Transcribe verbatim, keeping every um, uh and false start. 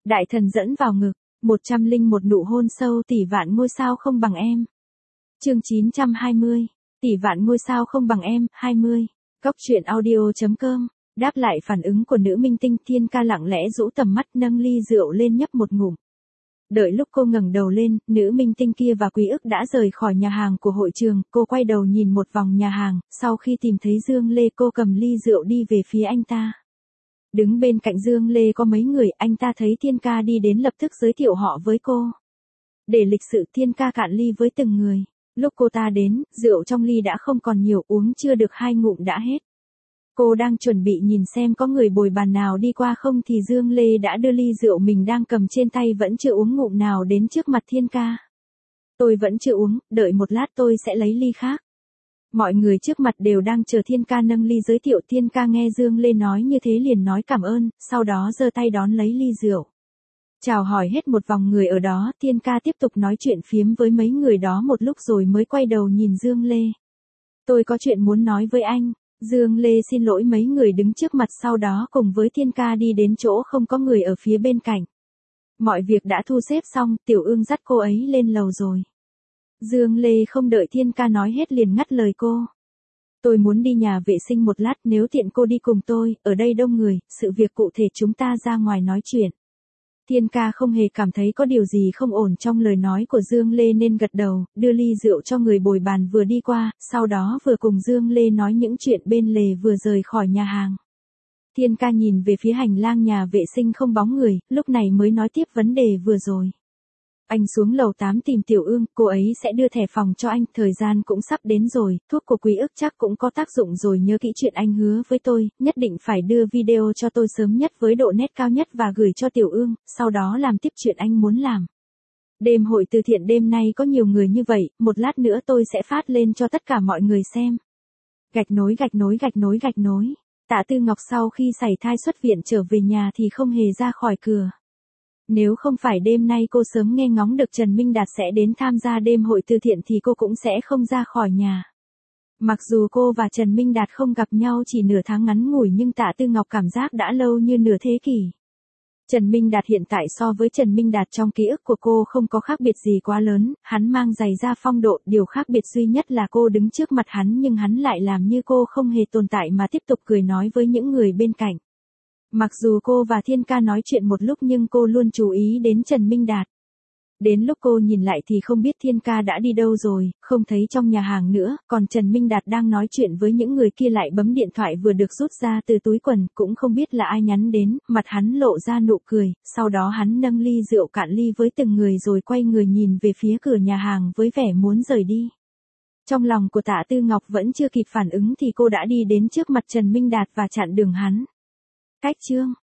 Đại thần dẫn vào ngực, một trăm linh một nụ hôn sâu tỷ vạn ngôi sao không bằng em. Chương chín trăm hai mươi, tỷ vạn ngôi sao không bằng em, hai mươi. Cóc truyện audio chấm com. Đáp lại phản ứng của nữ minh tinh, Thiên Ca lặng lẽ rũ tầm mắt nâng ly rượu lên nhấp một ngụm. Đợi lúc cô ngẩng đầu lên, nữ minh tinh kia và Quý Ức đã rời khỏi nhà hàng của hội trường, cô quay đầu nhìn một vòng nhà hàng, sau khi tìm thấy Dương Lê cô cầm ly rượu đi về phía anh ta. Đứng bên cạnh Dương Lê có mấy người, anh ta thấy Thiên Ca đi đến lập tức giới thiệu họ với cô. Để lịch sự, Thiên Ca cạn ly với từng người. Lúc cô ta đến, rượu trong ly đã không còn nhiều, uống chưa được hai ngụm đã hết. Cô đang chuẩn bị nhìn xem có người bồi bàn nào đi qua không thì Dương Lê đã đưa ly rượu mình đang cầm trên tay vẫn chưa uống ngụm nào đến trước mặt Thiên Ca. Tôi vẫn chưa uống, đợi một lát tôi sẽ lấy ly khác. Mọi người trước mặt đều đang chờ Thiên Ca nâng ly giới thiệu. Thiên Ca nghe Dương Lê nói như thế liền nói cảm ơn, sau đó giơ tay đón lấy ly rượu. Chào hỏi hết một vòng người ở đó, Thiên Ca tiếp tục nói chuyện phiếm với mấy người đó một lúc rồi mới quay đầu nhìn Dương Lê. Tôi có chuyện muốn nói với anh. Dương Lê xin lỗi mấy người đứng trước mặt, sau đó cùng với Thiên Ca đi đến chỗ không có người ở phía bên cạnh. Mọi việc đã thu xếp xong, Tiểu Ương dắt cô ấy lên lầu rồi. Dương Lê không đợi Thiên Ca nói hết liền ngắt lời cô. Tôi muốn đi nhà vệ sinh một lát, nếu tiện cô đi cùng tôi, ở đây đông người, sự việc cụ thể chúng ta ra ngoài nói chuyện. Thiên Ca không hề cảm thấy có điều gì không ổn trong lời nói của Dương Lê nên gật đầu, đưa ly rượu cho người bồi bàn vừa đi qua, sau đó vừa cùng Dương Lê nói những chuyện bên lề vừa rời khỏi nhà hàng. Thiên Ca nhìn về phía hành lang nhà vệ sinh không bóng người, lúc này mới nói tiếp vấn đề vừa rồi. Anh xuống lầu tám tìm Tiểu Ương, cô ấy sẽ đưa thẻ phòng cho anh, thời gian cũng sắp đến rồi, thuốc của Quý Ức chắc cũng có tác dụng rồi, nhớ kỹ chuyện anh hứa với tôi, nhất định phải đưa video cho tôi sớm nhất với độ nét cao nhất và gửi cho Tiểu Ương, sau đó làm tiếp chuyện anh muốn làm. Đêm hội từ thiện đêm nay có nhiều người như vậy, một lát nữa tôi sẽ phát lên cho tất cả mọi người xem. Gạch nối gạch nối gạch nối gạch nối. Tạ Tư Ngọc sau khi sảy thai xuất viện trở về nhà thì không hề ra khỏi cửa. Nếu không phải đêm nay cô sớm nghe ngóng được Trần Minh Đạt sẽ đến tham gia đêm hội từ thiện thì cô cũng sẽ không ra khỏi nhà. Mặc dù cô và Trần Minh Đạt không gặp nhau chỉ nửa tháng ngắn ngủi nhưng Tạ Tư Ngọc cảm giác đã lâu như nửa thế kỷ. Trần Minh Đạt hiện tại so với Trần Minh Đạt trong ký ức của cô không có khác biệt gì quá lớn, hắn mang giày da phong độ, điều khác biệt duy nhất là cô đứng trước mặt hắn nhưng hắn lại làm như cô không hề tồn tại mà tiếp tục cười nói với những người bên cạnh. Mặc dù cô và Thiên Ca nói chuyện một lúc nhưng cô luôn chú ý đến Trần Minh Đạt. Đến lúc cô nhìn lại thì không biết Thiên Ca đã đi đâu rồi, không thấy trong nhà hàng nữa, còn Trần Minh Đạt đang nói chuyện với những người kia lại bấm điện thoại vừa được rút ra từ túi quần, cũng không biết là ai nhắn đến, mặt hắn lộ ra nụ cười, sau đó hắn nâng ly rượu cạn ly với từng người rồi quay người nhìn về phía cửa nhà hàng với vẻ muốn rời đi. Trong lòng của Tạ Tư Ngọc vẫn chưa kịp phản ứng thì cô đã đi đến trước mặt Trần Minh Đạt và chặn đường hắn. Cách chương